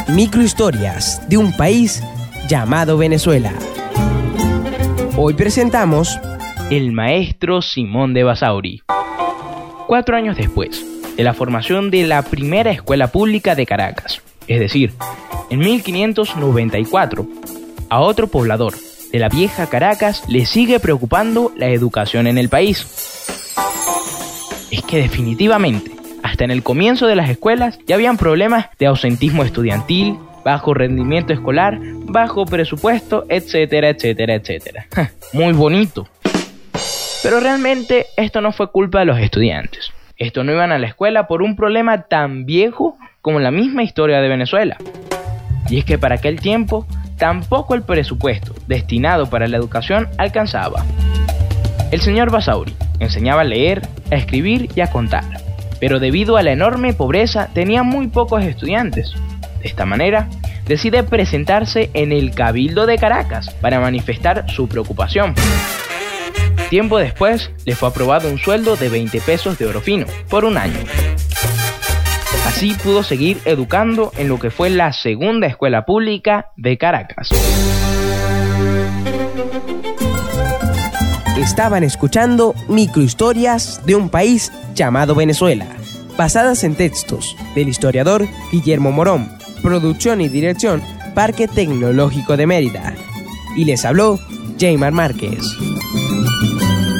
Microhistorias de un país llamado Venezuela. Hoy presentamos el maestro Simón de Basauri. 4 años después de la formación de la primera escuela pública de Caracas, es decir, en 1594, a otro poblador de la vieja Caracas le sigue preocupando la educación en el país. Es que definitivamente, hasta en el comienzo de las escuelas ya habían problemas de ausentismo estudiantil, bajo rendimiento escolar, bajo presupuesto, etcétera, etcétera, etcétera. Muy bonito. Pero realmente esto no fue culpa de los estudiantes. Estos no iban a la escuela por un problema tan viejo como la misma historia de Venezuela. Y es que para aquel tiempo, tampoco el presupuesto destinado para la educación alcanzaba. El señor Basauri enseñaba a leer, a escribir y a contar, pero debido a la enorme pobreza tenía muy pocos estudiantes. De esta manera, decide presentarse en el Cabildo de Caracas para manifestar su preocupación. Tiempo después, le fue aprobado un sueldo de 20 pesos de oro fino por un año. Así pudo seguir educando en lo que fue la segunda escuela pública de Caracas. Estaban escuchando Microhistorias de un país llamado Venezuela, basadas en textos del historiador Guillermo Morón, producción y dirección Parque Tecnológico de Mérida. Y les habló Jaymar Márquez.